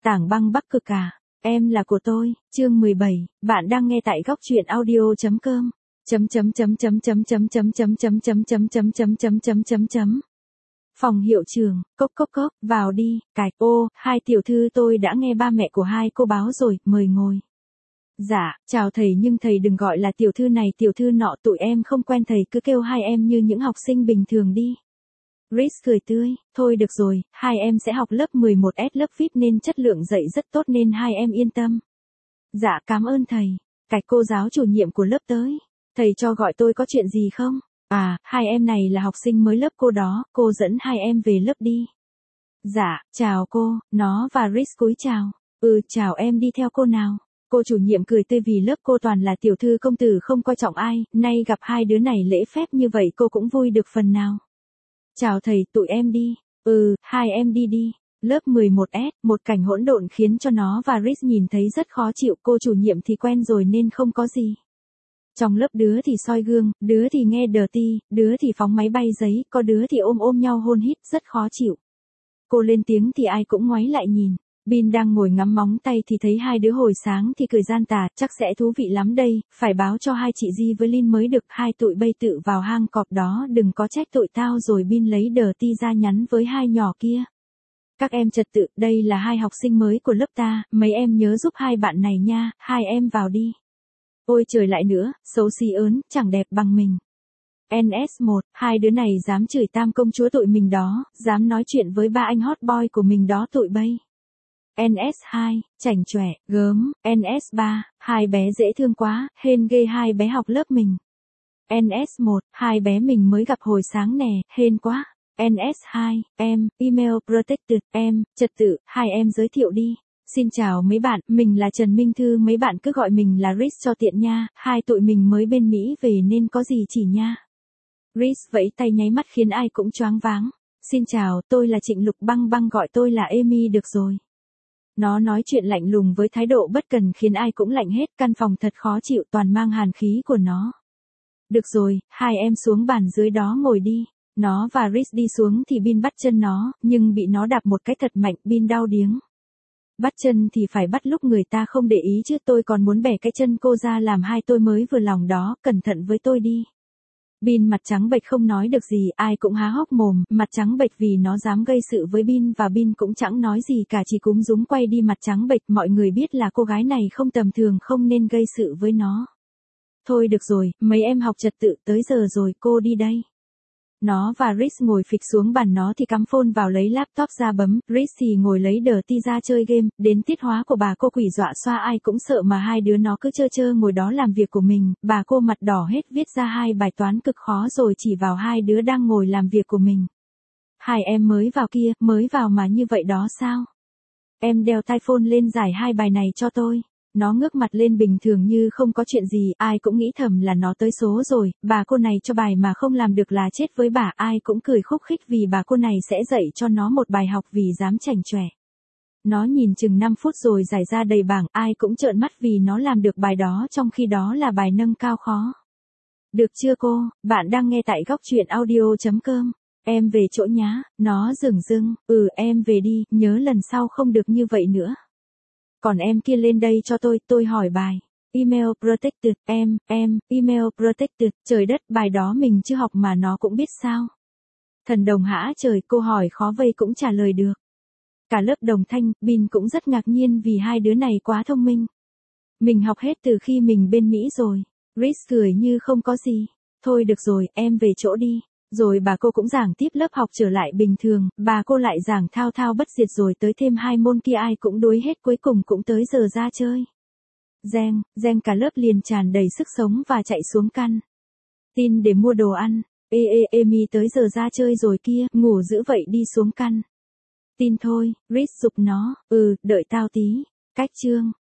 Tảng băng Bắc Cực à? Em là của tôi, chương 17, bạn đang nghe tại góc truyện audio.com. Phòng hiệu trưởng, cốc cốc cốc, vào đi, cài. Ô, hai tiểu thư tôi đã nghe ba mẹ của hai cô báo rồi, mời ngồi. Dạ, chào thầy nhưng thầy đừng gọi là tiểu thư này tiểu thư nọ, tụi em không quen thầy, cứ kêu hai em như những học sinh bình thường đi. Rhys cười tươi, thôi được rồi, hai em sẽ học lớp 11S lớp VIP nên chất lượng dạy rất tốt nên hai em yên tâm. Dạ cảm ơn thầy. Cạch cô giáo chủ nhiệm của lớp tới. Thầy cho gọi tôi có chuyện gì không? À, hai em này là học sinh mới lớp cô đó, cô dẫn hai em về lớp đi. Dạ, chào cô, nó và Rhys cúi chào. Chào em đi theo cô nào. Cô chủ nhiệm cười tươi vì lớp cô toàn là tiểu thư công tử không coi trọng ai, nay gặp hai đứa này lễ phép như vậy cô cũng vui được phần nào. Chào thầy, tụi em đi. Hai em đi đi. Lớp 11S, một cảnh hỗn độn khiến cho nó và Rhys nhìn thấy rất khó chịu, cô chủ nhiệm thì quen rồi nên không có gì. Trong lớp đứa thì soi gương, đứa thì nghe dirty, đứa thì phóng máy bay giấy, có đứa thì ôm nhau hôn hít, rất khó chịu. Cô lên tiếng thì ai cũng ngoái lại nhìn. Bin đang ngồi ngắm móng tay thì thấy hai đứa hồi sáng thì cười gian tà, chắc sẽ thú vị lắm đây, phải báo cho hai chị Di với Lin mới được, hai tụi bay tự vào hang cọp đó, đừng có trách tụi tao. Rồi Bin lấy dirty ra nhắn với hai nhỏ kia. Các em trật tự, đây là hai học sinh mới của lớp ta, mấy em nhớ giúp hai bạn này nha, hai em vào đi. Ôi trời lại nữa, xấu xí ớn, chẳng đẹp bằng mình. NS1, hai đứa này dám chửi tam công chúa tụi mình đó, dám nói chuyện với ba anh hot boy của mình đó tụi bay. NS2, chảnh chọe, gớm. NS3, hai bé dễ thương quá, hên ghê hai bé học lớp mình. NS1, hai bé mình mới gặp hồi sáng nè, hên quá. NS2, em, email protected, em, trật tự, hai em giới thiệu đi. Xin chào mấy bạn, mình là Trần Minh Thư, mấy bạn cứ gọi mình là Rhys cho tiện nha, hai tụi mình mới bên Mỹ về nên có gì chỉ nha. Rhys vẫy tay nháy mắt khiến ai cũng choáng váng. Xin chào, tôi là Trịnh Lục Băng Băng, gọi tôi là Amy được rồi. Nó nói chuyện lạnh lùng với thái độ bất cần khiến ai cũng lạnh hết, căn phòng thật khó chịu, toàn mang hàn khí của nó. Được rồi, hai em xuống bàn dưới đó ngồi đi. Nó và Rhys đi xuống thì Bin bắt chân nó, nhưng bị nó đạp một cái thật mạnh, Bin đau điếng. Bắt chân thì phải bắt lúc người ta không để ý chứ, tôi còn muốn bẻ cái chân cô ra làm hai tôi mới vừa lòng đó, cẩn thận với tôi đi. Bin mặt trắng bệch không nói được gì, ai cũng há hốc mồm, mặt trắng bệch vì nó dám gây sự với Bin và Bin cũng chẳng nói gì cả, chỉ cúm dúm quay đi mặt trắng bệch. Mọi người biết là cô gái này không tầm thường, không nên gây sự với nó. Thôi được rồi, mấy em học trật tự, tới giờ rồi, cô đi đây. Nó và Rhys ngồi phịch xuống bàn, nó thì cắm phone vào lấy laptop ra bấm, Rhys thì ngồi lấy dirty ra chơi game, đến tiết hóa của bà cô quỷ dọa xoa ai cũng sợ mà hai đứa nó cứ chơ ngồi đó làm việc của mình, bà cô mặt đỏ hết viết ra hai bài toán cực khó rồi chỉ vào hai đứa đang ngồi làm việc của mình. Hai em mới vào kia, mới vào mà như vậy đó sao? Em đeo tai phone lên giải hai bài này cho tôi. Nó ngước mặt lên bình thường như không có chuyện gì, ai cũng nghĩ thầm là nó tới số rồi, bà cô này cho bài mà không làm được là chết với bà, ai cũng cười khúc khích vì bà cô này sẽ dạy cho nó một bài học vì dám chảnh chọe. Nó nhìn chừng 5 phút rồi giải ra đầy bảng, ai cũng trợn mắt vì nó làm được bài đó trong khi đó là bài nâng cao khó. Được chưa cô, bạn đang nghe tại góc truyện audio.com. Em về chỗ nhá, nó dửng dưng, em về đi, nhớ lần sau không được như vậy nữa. Còn em kia lên đây cho tôi hỏi bài. Email protected, em, email protected, trời đất, bài đó mình chưa học mà nó cũng biết sao? Thần đồng hã trời, cô hỏi khó vây cũng trả lời được. Cả lớp đồng thanh, Bin cũng rất ngạc nhiên vì hai đứa này quá thông minh. Mình học hết từ khi mình bên Mỹ rồi. Rhys cười như không có gì. Thôi được rồi, em về chỗ đi. Rồi bà cô cũng giảng tiếp, lớp học trở lại bình thường, bà cô lại giảng thao thao bất diệt rồi tới thêm hai môn kia ai cũng đuối hết, cuối cùng cũng tới giờ ra chơi. Reng cả lớp liền tràn đầy sức sống và chạy xuống căn tin để mua đồ ăn. Amy tới giờ ra chơi rồi kia, ngủ dữ vậy đi xuống căn tin thôi, Rhys giục nó, đợi tao tí. Cách chương